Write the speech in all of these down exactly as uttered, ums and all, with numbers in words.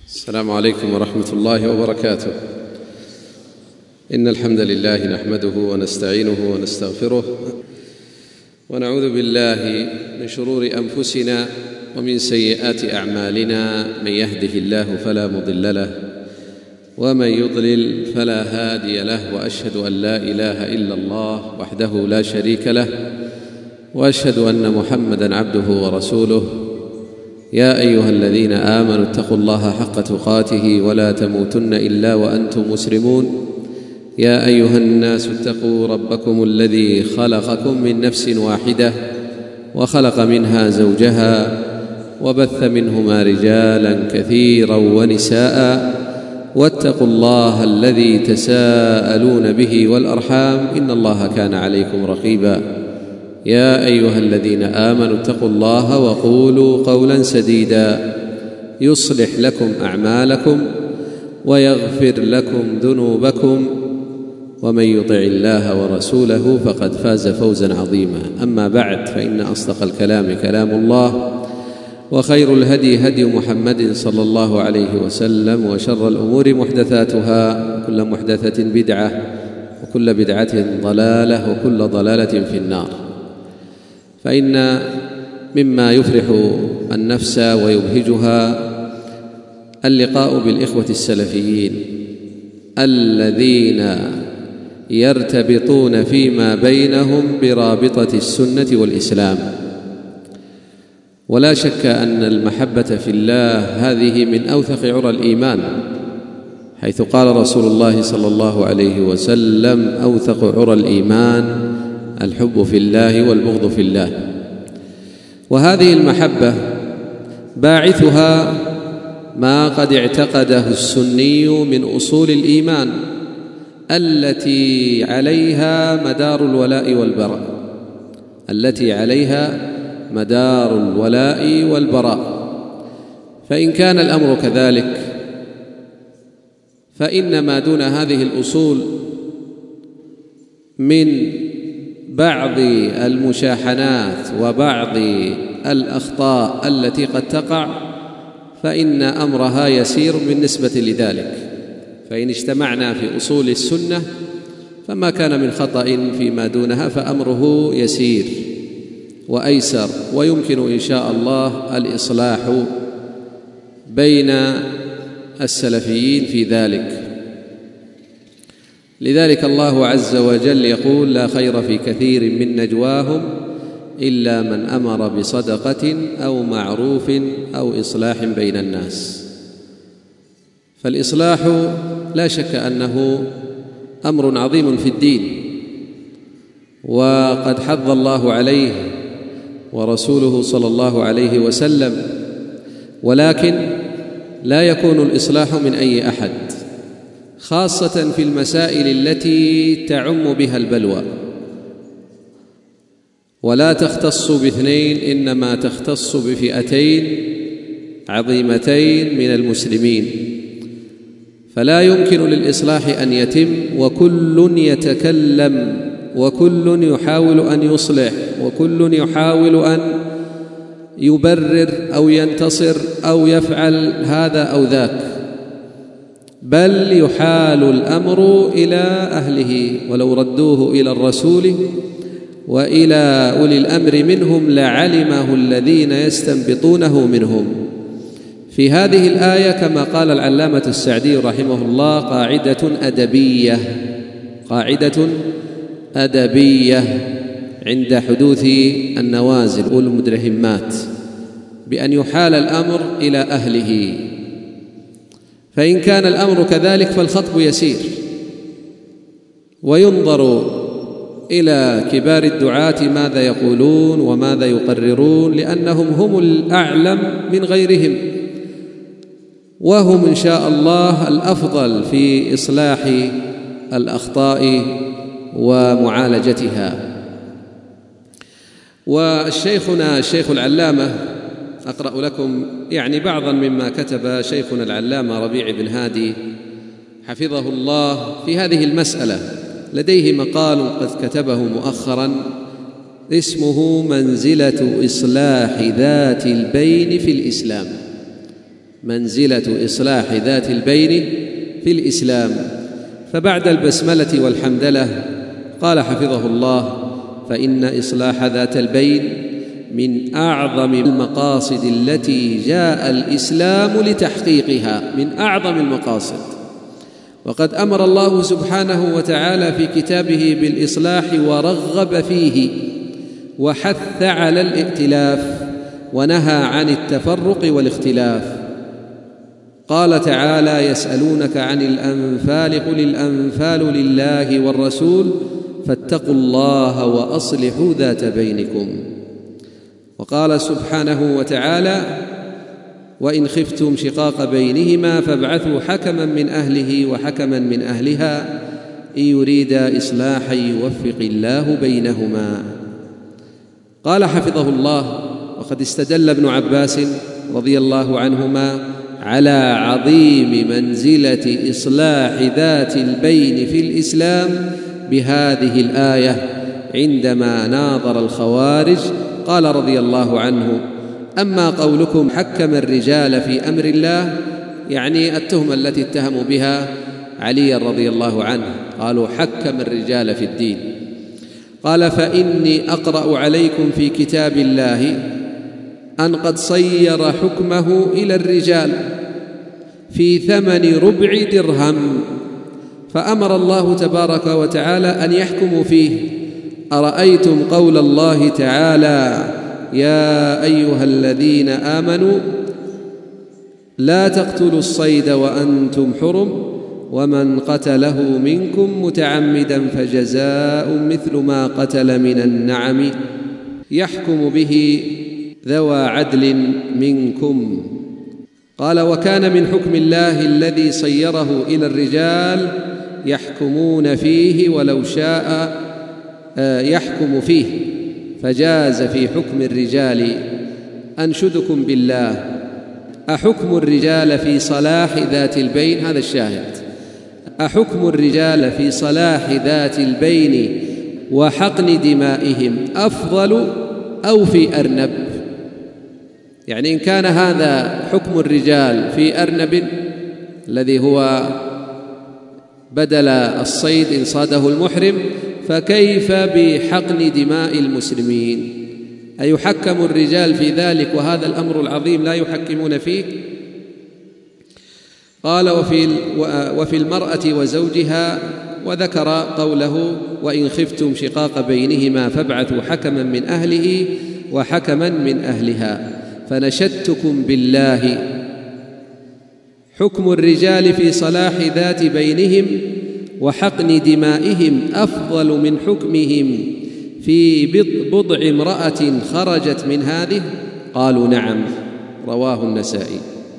السلام عليكم ورحمة الله وبركاته. إن الحمد لله نحمده ونستعينه ونستغفره ونعوذ بالله من شرور أنفسنا ومن سيئات أعمالنا. من يهده الله فلا مضل له ومن يضلل فلا هادي له، وأشهد أن لا إله إلا الله وحده لا شريك له، وأشهد أن محمدًا عبده ورسوله. يا أيها الذين آمنوا اتقوا الله حق تقاته ولا تموتن إلا وأنتم مسلمون. يا أيها الناس اتقوا ربكم الذي خلقكم من نفس واحدة وخلق منها زوجها وبث منهما رجالا كثيرا ونساء، واتقوا الله الذي تساءلون به والأرحام إن الله كان عليكم رقيبا. يا أيها الذين آمنوا اتقوا الله وقولوا قولا سديدا يصلح لكم أعمالكم ويغفر لكم ذنوبكم، ومن يطع الله ورسوله فقد فاز فوزا عظيما. أما بعد، فإن أصدق الكلام كلام الله، وخير الهدي هدي محمد صلى الله عليه وسلم، وشر الأمور محدثاتها، وكل محدثة بدعة، وكل بدعة ضلالة، وكل ضلالة في النار. فإن مما يفرح النفس ويبهجها اللقاء بالإخوة السلفيين الذين يرتبطون فيما بينهم برابطة السنة والإسلام. ولا شك أن المحبة في الله هذه من أوثق عرى الإيمان، حيث قال رسول الله صلى الله عليه وسلم: أوثق عرى الإيمان الحب في الله والبغض في الله. وهذه المحبة باعثها ما قد اعتقده السني من أصول الإيمان التي عليها مدار الولاء والبراء التي عليها مدار الولاء والبراء. فإن كان الأمر كذلك، فإن ما دون هذه الأصول من بعض المشاحنات وبعض الأخطاء التي قد تقع فإن أمرها يسير بالنسبة لذلك. فإن اجتمعنا في أصول السنة فما كان من خطأ فيما دونها فأمره يسير وأيسر، ويمكن إن شاء الله الإصلاح بين السلفيين في ذلك. لذلك الله عز وجل يقول: لا خير في كثير من نجواهم إلا من أمر بصدقة أو معروف أو إصلاح بين الناس. فالإصلاح لا شك أنه أمر عظيم في الدين، وقد حض الله عليه ورسوله صلى الله عليه وسلم، ولكن لا يكون الإصلاح من أي أحد، خاصة في المسائل التي تعم بها البلوى، ولا تختص باثنين، إنما تختص بفئتين عظيمتين من المسلمين. فلا يمكن للإصلاح أن يتم وكل يتكلم وكل يحاول أن يصلح وكل يحاول أن يبرر أو ينتصر أو يفعل هذا أو ذاك، بل يحال الأمر إلى أهله، ولو ردوه إلى الرسول وإلى أولي الأمر منهم لعلمه الذين يستنبطونه منهم. في هذه الآية كما قال العلامة السعدي رحمه الله: قاعدة أدبية قاعدة أدبية عند حدوث النوازل والمدرهمات، بأن يحال الأمر إلى أهله. فإن كان الأمر كذلك فالخطب يسير، وينظر إلى كبار الدعاة ماذا يقولون وماذا يقررون، لأنهم هم الأعلم من غيرهم، وهم إن شاء الله الأفضل في إصلاح الأخطاء ومعالجتها. والشيخنا الشيخ العلامة، أقرأ لكم يعني بعضا مما كتب شيخنا العلامة ربيع بن هادي حفظه الله في هذه المسألة. لديه مقال قد كتبه مؤخرا اسمه: منزلة إصلاح ذات البين في الإسلام. منزلة إصلاح ذات البين في الإسلام. فبعد البسملة والحمدلة قال حفظه الله: فإن إصلاح ذات البين من أعظم المقاصد التي جاء الإسلام لتحقيقها، من أعظم المقاصد. وقد أمر الله سبحانه وتعالى في كتابه بالإصلاح ورغب فيه وحث على الائتلاف ونهى عن التفرق والاختلاف. قال تعالى: يسألونك عن الأنفال قل الأنفال لله والرسول فاتقوا الله وأصلحوا ذات بينكم. وقال سبحانه وتعالى: وإن خفتم شقاق بينهما فابعثوا حكما من أهله وحكما من أهلها إن يريدا إصلاحا يوفق الله بينهما. قال حفظه الله: وقد استدل ابن عباس رضي الله عنهما على عظيم منزلة إصلاح ذات البين في الإسلام بهذه الآية عندما ناظر الخوارج. قال رضي الله عنه: أما قولكم حكم الرجال في أمر الله، يعني التهمة التي اتهموا بها علي رضي الله عنه، قالوا حكم الرجال في الدين. قال: فإني أقرأ عليكم في كتاب الله أن قد صير حكمه إلى الرجال في ثمن ربع درهم، فأمر الله تبارك وتعالى أن يحكموا فيه. أرأيتم قول الله تعالى: يا أيها الذين آمنوا لا تقتلوا الصيد وأنتم حرم ومن قتله منكم متعمدا فجزاء مثل ما قتل من النعم يحكم به ذوى عدل منكم. قال: وكان من حكم الله الذي صيره إلى الرجال يحكمون فيه ولو شاء يحكم فيه، فجاز في حكم الرجال. أنشدكم بالله، أحكم الرجال في صلاح ذات البين، هذا الشاهد، أحكم الرجال في صلاح ذات البين وحقن دمائهم أفضل أو في أرنب؟ يعني إن كان هذا حكم الرجال في أرنب الذي هو بدل الصيد إن صاده المحرم، فكيف بحقن دماء المسلمين؟ أيحكم الرجال في ذلك وهذا الأمر العظيم لا يحكمون فيه؟ قال: وفي, وفي المرأة وزوجها، وذكر قوله: وإن خفتم شقاق بينهما فابعثوا حكما من أهله وحكما من أهلها. فنشدتكم بالله، حكم الرجال في صلاح ذات بينهم وحقن دمائهم أفضل من حكمهم في بضع امرأة خرجت من هذه؟ قالوا: نعم. رواه النسائي.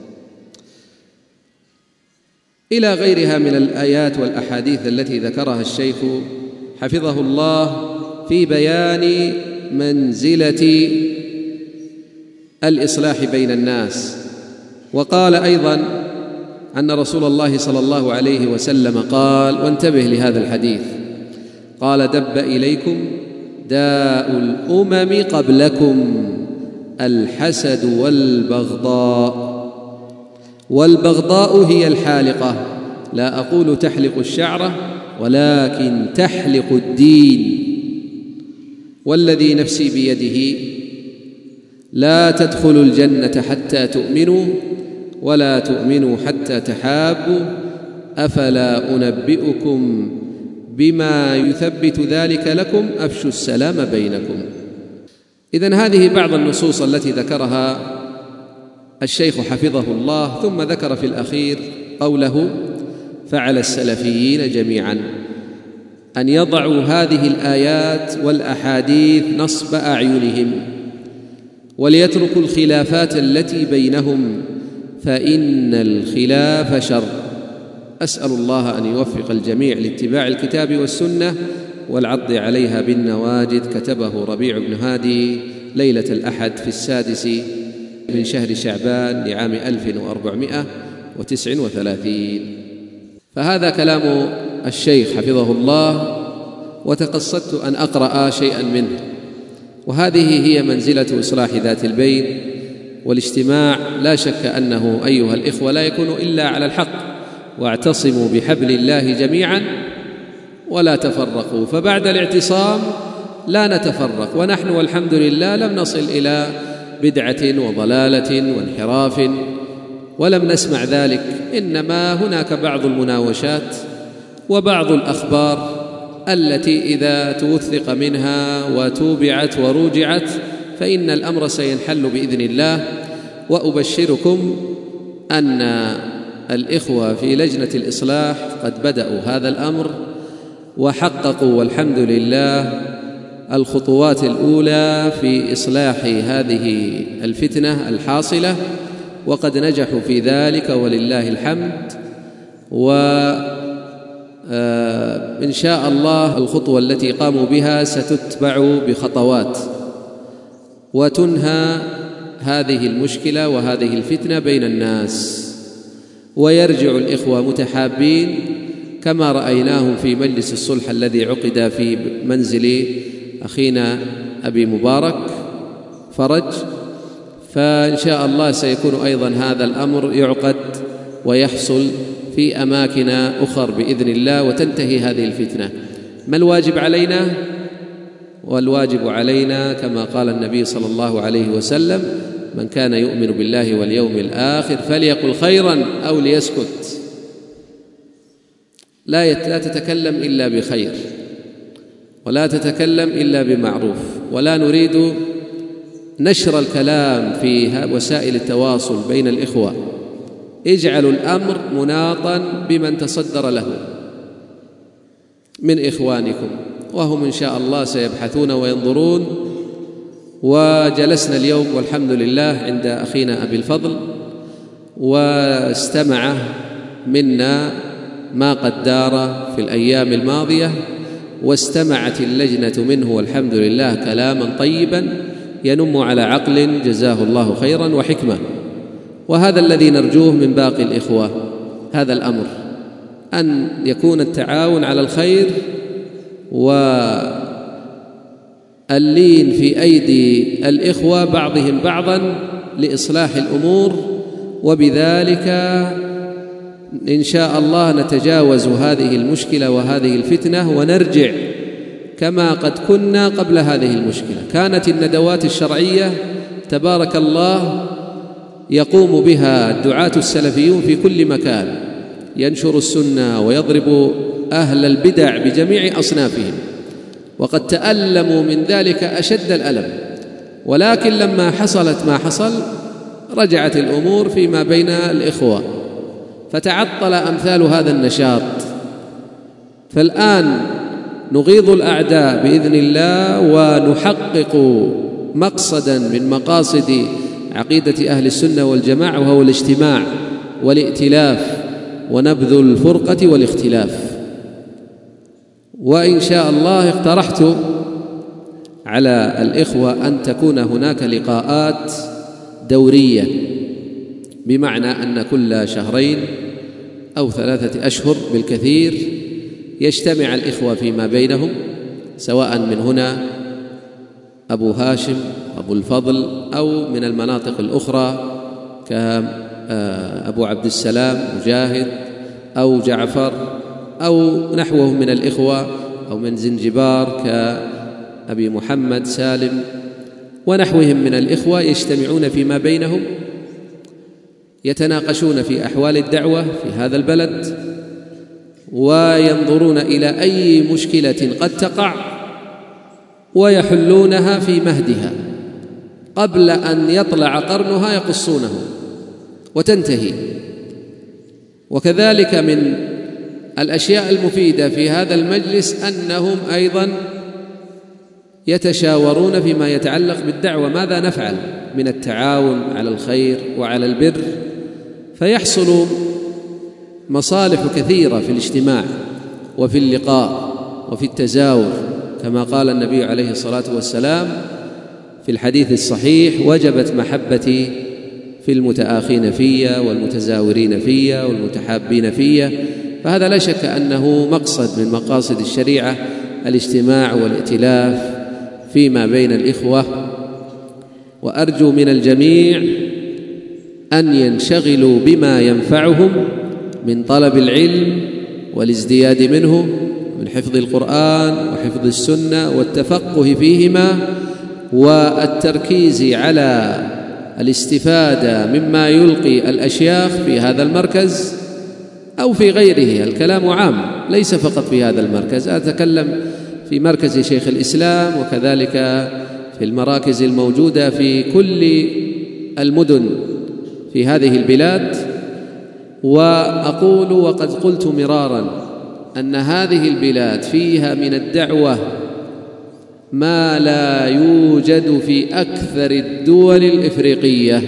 إلى غيرها من الآيات والأحاديث التي ذكرها الشيخ حفظه الله في بيان منزلة الإصلاح بين الناس. وقال أيضا أن رسول الله صلى الله عليه وسلم قال، وانتبه لهذا الحديث، قال: دب إليكم داء الأمم قبلكم الحسد والبغضاء. والبغضاء هي الحالقة، لا أقول تحلق الشعرة ولكن تحلق الدين. والذي نفسي بيده لا تدخلوا الجنة حتى تؤمنوا ولا تؤمنوا حتى تحابوا، أفلا أنبئكم بما يثبت ذلك لكم؟ أفشوا السلام بينكم. إذن هذه بعض النصوص التي ذكرها الشيخ حفظه الله، ثم ذكر في الأخير قوله: فعلى السلفيين جميعا أن يضعوا هذه الآيات والأحاديث نصب أعينهم وليتركوا الخلافات التي بينهم، فإن الخلاف شر. أسأل الله أن يوفق الجميع لاتباع الكتاب والسنة والعض عليها بالنواجذ. كتبه ربيع بن هادي ليلة الأحد في السادس من شهر شعبان لعام ألف وأربعمائة وتسع وثلاثين. فهذا كلام الشيخ حفظه الله، وتقصدت أن أقرأ شيئا منه. وهذه هي منزلة إصلاح ذات البين والاجتماع لا شك أنه أيها الإخوة لا يكون إلا على الحق، واعتصموا بحبل الله جميعا ولا تفرقوا. فبعد الاعتصام لا نتفرق، ونحن والحمد لله لم نصل إلى بدعة وضلالة وانحراف، ولم نسمع ذلك، إنما هناك بعض المناوشات وبعض الأخبار التي إذا توثق منها وتوبعت وروجعت فإن الأمر سينحل بإذن الله. وأبشركم أن الإخوة في لجنة الإصلاح قد بدأوا هذا الأمر وحققوا والحمد لله الخطوات الأولى في إصلاح هذه الفتنة الحاصلة، وقد نجحوا في ذلك ولله الحمد. وإن شاء الله الخطوة التي قاموا بها ستتبع بخطوات وتنهى هذه المشكلة وهذه الفتنة بين الناس، ويرجع الإخوة متحابين كما رأيناهم في مجلس الصلح الذي عقد في منزل أخينا أبي مبارك فرج. فإن شاء الله سيكون أيضا هذا الأمر يعقد ويحصل في أماكن أخر بإذن الله، وتنتهي هذه الفتنة. ما الواجب علينا؟ والواجب علينا كما قال النبي صلى الله عليه وسلم: من كان يؤمن بالله واليوم الآخر فليقل خيرا أو ليسكت. لا تتكلم إلا بخير، ولا تتكلم إلا بمعروف، ولا نريد نشر الكلام في وسائل التواصل بين الإخوة. اجعلوا الأمر مناطا بمن تصدر له من إخوانكم، وهم إن شاء الله سيبحثون وينظرون. وجلسنا اليوم والحمد لله عند أخينا أبي الفضل، واستمع منا ما قد دار في الأيام الماضية، واستمعت اللجنة منه والحمد لله كلاما طيبا ينم على عقل جزاه الله خيرا وحكمة. وهذا الذي نرجوه من باقي الإخوة، هذا الأمر أن يكون التعاون على الخير واللين في أيدي الإخوة بعضهم بعضا لإصلاح الأمور، وبذلك إن شاء الله نتجاوز هذه المشكلة وهذه الفتنة ونرجع كما قد كنا قبل هذه المشكلة. كانت الندوات الشرعية تبارك الله يقوم بها الدعاة السلفيون في كل مكان، ينشر السنة ويضرب أهل البدع بجميع أصنافهم، وقد تألموا من ذلك أشد الألم. ولكن لما حصلت ما حصل رجعت الأمور فيما بين الإخوة، فتعطل أمثال هذا النشاط. فالآن نغيظ الأعداء بإذن الله ونحقق مقصدا من مقاصد عقيدة أهل السنة والجماعة، وهو الاجتماع والائتلاف ونبذ الفرقة والاختلاف. وإن شاء الله اقترحت على الإخوة أن تكون هناك لقاءات دورية، بمعنى أن كل شهرين أو ثلاثة أشهر بالكثير يجتمع الإخوة فيما بينهم، سواء من هنا أبو هاشم أبو الفضل أو من المناطق الأخرى كأبو عبد السلام مجاهد أو جعفر أو نحوهم من الإخوة، أو من زنجبار كأبي محمد سالم ونحوهم من الإخوة، يجتمعون فيما بينهم يتناقشون في أحوال الدعوة في هذا البلد، وينظرون إلى أي مشكلة قد تقع ويحلونها في مهدها قبل أن يطلع قرنها، يقصونه وتنتهي. وكذلك من الأشياء المفيدة في هذا المجلس أنهم أيضا يتشاورون فيما يتعلق بالدعوة، ماذا نفعل من التعاون على الخير وعلى البر، فيحصل مصالح كثيرة في الاجتماع وفي اللقاء وفي التزاور، كما قال النبي عليه الصلاة والسلام في الحديث الصحيح: وجبت محبتي في المتآخين في والمتزاورين في والمتحابين في. فهذا لا شك أنه مقصد من مقاصد الشريعة، الاجتماع والائتلاف فيما بين الإخوة. وأرجو من الجميع أن ينشغلوا بما ينفعهم من طلب العلم والازدياد منه، من حفظ القرآن وحفظ السنة والتفقه فيهما، والتركيز على الاستفادة مما يلقي الأشياخ في هذا المركز أو في غيره. الكلام عام ليس فقط في هذا المركز، أتكلم في مركز شيخ الإسلام وكذلك في المراكز الموجودة في كل المدن في هذه البلاد. وأقول وقد قلت مرارا أن هذه البلاد فيها من الدعوة ما لا يوجد في أكثر الدول الإفريقية،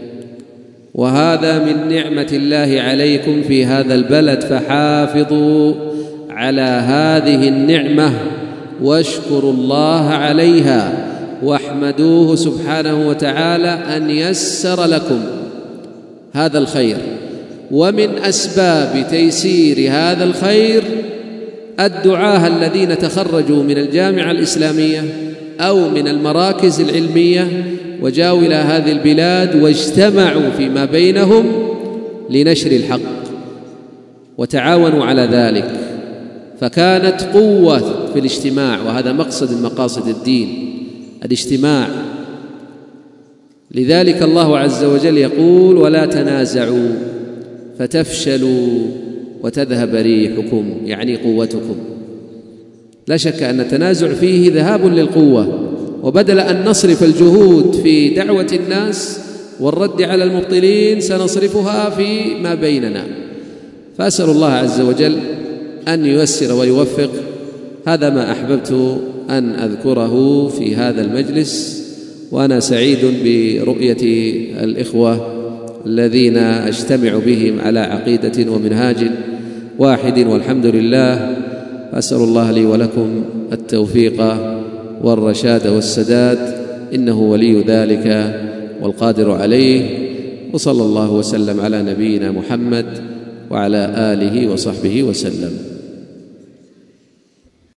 وهذا من نعمة الله عليكم في هذا البلد، فحافظوا على هذه النعمة واشكروا الله عليها واحمدوه سبحانه وتعالى أن يسر لكم هذا الخير. ومن أسباب تيسير هذا الخير الدعاة الذين تخرجوا من الجامعة الإسلامية أو من المراكز العلمية وجاءوا إلى هذه البلاد واجتمعوا فيما بينهم لنشر الحق وتعاونوا على ذلك، فكانت قوة في الاجتماع، وهذا مقصد من مقاصد الدين الاجتماع. لذلك الله عز وجل يقول: ولا تنازعوا فتفشلوا وتذهب ريحكم، يعني قوتكم. لا شك أن التنازع فيه ذهاب للقوة، وبدل أن نصرف الجهود في دعوة الناس والرد على المبطلين سنصرفها في ما بيننا. فأسأل الله عز وجل أن ييسر ويوفق. هذا ما أحببت أن أذكره في هذا المجلس، وأنا سعيد برؤية الإخوة الذين أجتمع بهم على عقيدة ومنهاج واحد، والحمد لله. أسأل الله لي ولكم التوفيق والرشاد والسداد، إنه ولي ذلك والقادر عليه. وصلى الله وسلم على نبينا محمد وعلى آله وصحبه وسلم.